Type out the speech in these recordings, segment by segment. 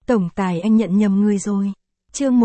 Tổng tài anh nhận nhầm người rồi. Chương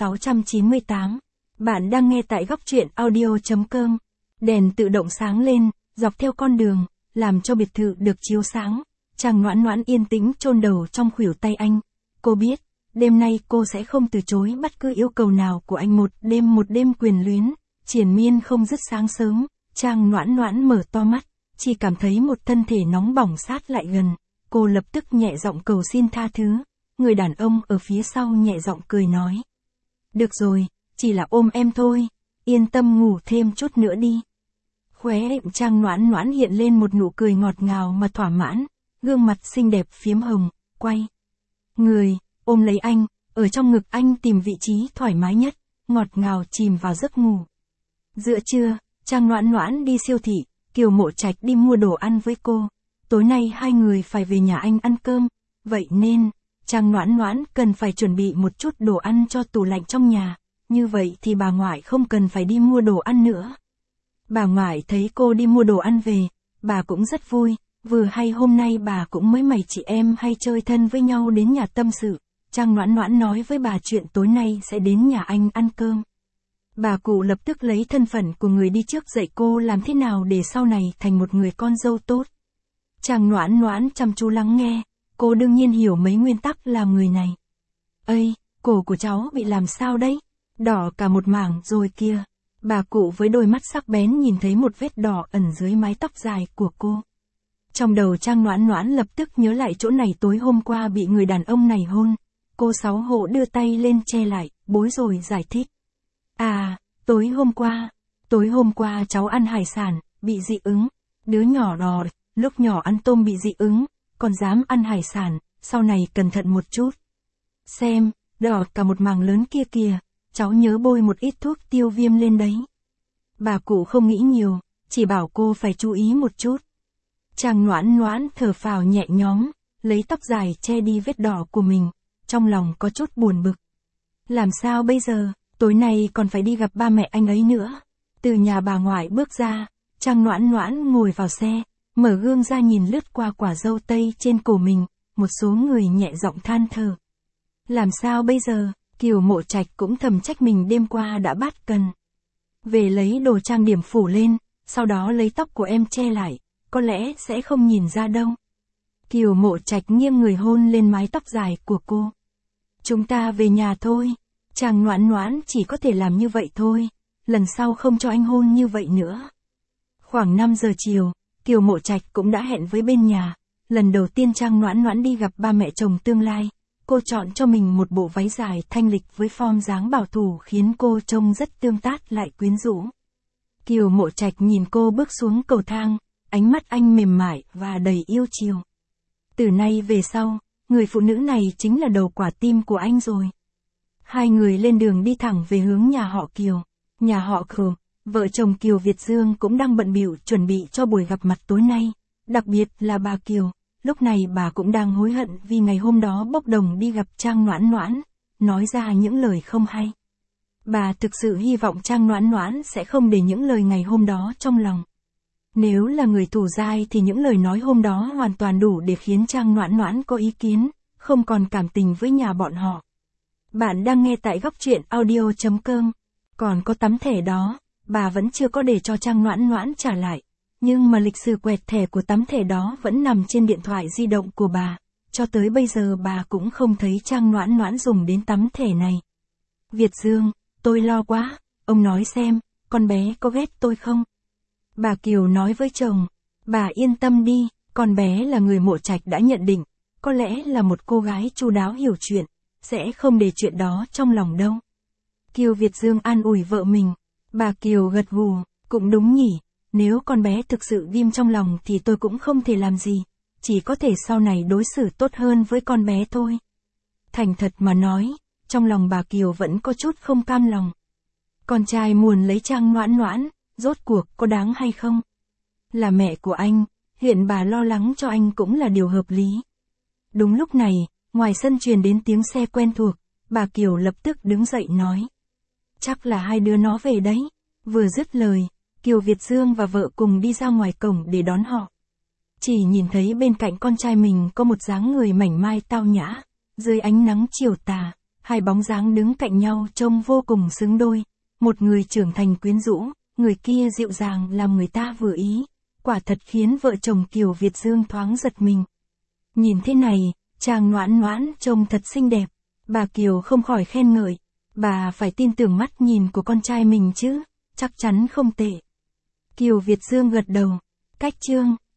1698. Bạn đang nghe tại góc truyện audio.com. Đèn tự động sáng lên, dọc theo con đường, làm cho biệt thự được chiếu sáng. Trang Noãn Noãn yên tĩnh chôn đầu trong khuỷu tay anh. Cô biết, đêm nay cô sẽ không từ chối bất cứ yêu cầu nào của anh. Một đêm quyền luyến, triền miên không dứt. Sáng sớm, Trang Noãn Noãn mở to mắt, chỉ cảm thấy một thân thể nóng bỏng sát lại gần. Cô lập tức nhẹ giọng cầu xin tha thứ. Người đàn ông ở phía sau nhẹ giọng cười nói. Được rồi, chỉ là ôm em thôi, yên tâm ngủ thêm chút nữa đi. Khóe miệng Trang Noãn Noãn hiện lên một nụ cười ngọt ngào mà thỏa mãn, gương mặt xinh đẹp phiếm hồng, quay người, ôm lấy anh, ở trong ngực anh tìm vị trí thoải mái nhất, ngọt ngào chìm vào giấc ngủ. Giữa trưa, Trang Noãn Noãn đi siêu thị, Kiều Mộ Trạch đi mua đồ ăn với cô. Tối nay hai người phải về nhà anh ăn cơm, vậy nên Trang Noãn Noãn cần phải chuẩn bị một chút đồ ăn cho tủ lạnh trong nhà, như vậy thì bà ngoại không cần phải đi mua đồ ăn nữa. Bà ngoại thấy cô đi mua đồ ăn về, bà cũng rất vui, vừa hay hôm nay bà cũng mới mày chị em hay chơi thân với nhau đến nhà tâm sự. Trang Noãn Noãn nói với bà chuyện tối nay sẽ đến nhà anh ăn cơm. Bà cụ lập tức lấy thân phận của người đi trước dạy cô làm thế nào để sau này thành một người con dâu tốt. Trang Noãn Noãn chăm chú lắng nghe, cô đương nhiên hiểu mấy nguyên tắc làm người này. Ây, cổ của cháu bị làm sao đấy? Đỏ cả một mảng rồi kia. Bà cụ với đôi mắt sắc bén nhìn thấy một vết đỏ ẩn dưới mái tóc dài của cô. Trong đầu Trang Noãn Noãn lập tức nhớ lại chỗ này tối hôm qua bị người đàn ông này hôn. Cô xấu hổ đưa tay lên che lại, bối rồi giải thích. À, tối hôm qua cháu ăn hải sản, bị dị ứng. Đứa nhỏ đỏ, lúc nhỏ ăn tôm bị dị ứng, còn dám ăn hải sản, sau này cẩn thận một chút. Xem, đỏ cả một mảng lớn kia kìa, cháu nhớ bôi một ít thuốc tiêu viêm lên đấy. Bà cụ không nghĩ nhiều, chỉ bảo cô phải chú ý một chút. Trang Noãn Noãn thở phào nhẹ nhõm, lấy tóc dài che đi vết đỏ của mình, trong lòng có chút buồn bực. Làm sao bây giờ, tối nay còn phải đi gặp ba mẹ anh ấy nữa. Từ nhà bà ngoại bước ra, Trang Noãn Noãn ngồi vào xe, mở gương ra nhìn lướt qua quả dâu tây trên cổ mình, một số người nhẹ giọng than thở. Làm sao bây giờ, Kiều Mộ Trạch cũng thầm trách mình đêm qua đã bát cần. Về lấy đồ trang điểm phủ lên, sau đó lấy tóc của em che lại, có lẽ sẽ không nhìn ra đâu. Kiều Mộ Trạch nghiêng người hôn lên mái tóc dài của cô. Chúng ta về nhà thôi. Trang Noãn Noãn chỉ có thể làm như vậy thôi, lần sau không cho anh hôn như vậy nữa. Khoảng 5 giờ chiều, Kiều Mộ Trạch cũng đã hẹn với bên nhà. Lần đầu tiên Trang Noãn Noãn đi gặp ba mẹ chồng tương lai, cô chọn cho mình một bộ váy dài thanh lịch với form dáng bảo thủ khiến cô trông rất tương tác lại quyến rũ. Kiều Mộ Trạch nhìn cô bước xuống cầu thang, ánh mắt anh mềm mại và đầy yêu chiều. Từ nay về sau, người phụ nữ này chính là đầu quả tim của anh rồi. Hai người lên đường đi thẳng về hướng nhà họ Kiều. Nhà họ Kiều, vợ chồng Kiều Việt Dương cũng đang bận bịu chuẩn bị cho buổi gặp mặt tối nay. Đặc biệt là bà Kiều, lúc này bà cũng đang hối hận vì ngày hôm đó bốc đồng đi gặp Trang Noãn Noãn, nói ra những lời không hay. Bà thực sự hy vọng Trang Noãn Noãn sẽ không để những lời ngày hôm đó trong lòng. Nếu là người thủ giai thì những lời nói hôm đó hoàn toàn đủ để khiến Trang Noãn Noãn có ý kiến, không còn cảm tình với nhà bọn họ. Bạn đang nghe tại góc truyện audio.com. Còn có tấm thẻ đó, bà vẫn chưa có để cho Trang Noãn Noãn trả lại. Nhưng mà lịch sử quẹt thẻ của tấm thẻ đó vẫn nằm trên điện thoại di động của bà. Cho tới bây giờ bà cũng không thấy Trang Noãn Noãn dùng đến tấm thẻ này. Việt Dương, tôi lo quá, ông nói xem, con bé có ghét tôi không? Bà Kiều nói với chồng, bà yên tâm đi, con bé là người Mộ Trạch đã nhận định, có lẽ là một cô gái chu đáo hiểu chuyện, sẽ không để chuyện đó trong lòng đâu. Kiều Việt Dương an ủi vợ mình, bà Kiều gật gù, cũng đúng nhỉ, nếu con bé thực sự ghim trong lòng thì tôi cũng không thể làm gì, chỉ có thể sau này đối xử tốt hơn với con bé thôi. Thành thật mà nói, trong lòng bà Kiều vẫn có chút không cam lòng. Con trai muốn lấy Trang Noãn Noãn, rốt cuộc có đáng hay không? Là mẹ của anh, hiện bà lo lắng cho anh cũng là điều hợp lý. Đúng lúc này, ngoài sân truyền đến tiếng xe quen thuộc, bà Kiều lập tức đứng dậy nói. Chắc là hai đứa nó về đấy. Vừa dứt lời, Kiều Việt Dương và vợ cùng đi ra ngoài cổng để đón họ. Chỉ nhìn thấy bên cạnh con trai mình có một dáng người mảnh mai tao nhã, Dưới ánh nắng chiều tà, hai bóng dáng đứng cạnh nhau trông vô cùng xứng đôi. Một người trưởng thành quyến rũ, người kia dịu dàng làm người ta vừa ý. Quả thật khiến vợ chồng Kiều Việt Dương thoáng giật mình. Nhìn thế này, chàng Noãn Noãn trông thật xinh đẹp. Bà Kiều không khỏi khen ngợi. Bà phải tin tưởng mắt nhìn của con trai mình chứ, chắc chắn không tệ. Kiều Việt Dương gật đầu. Cách chương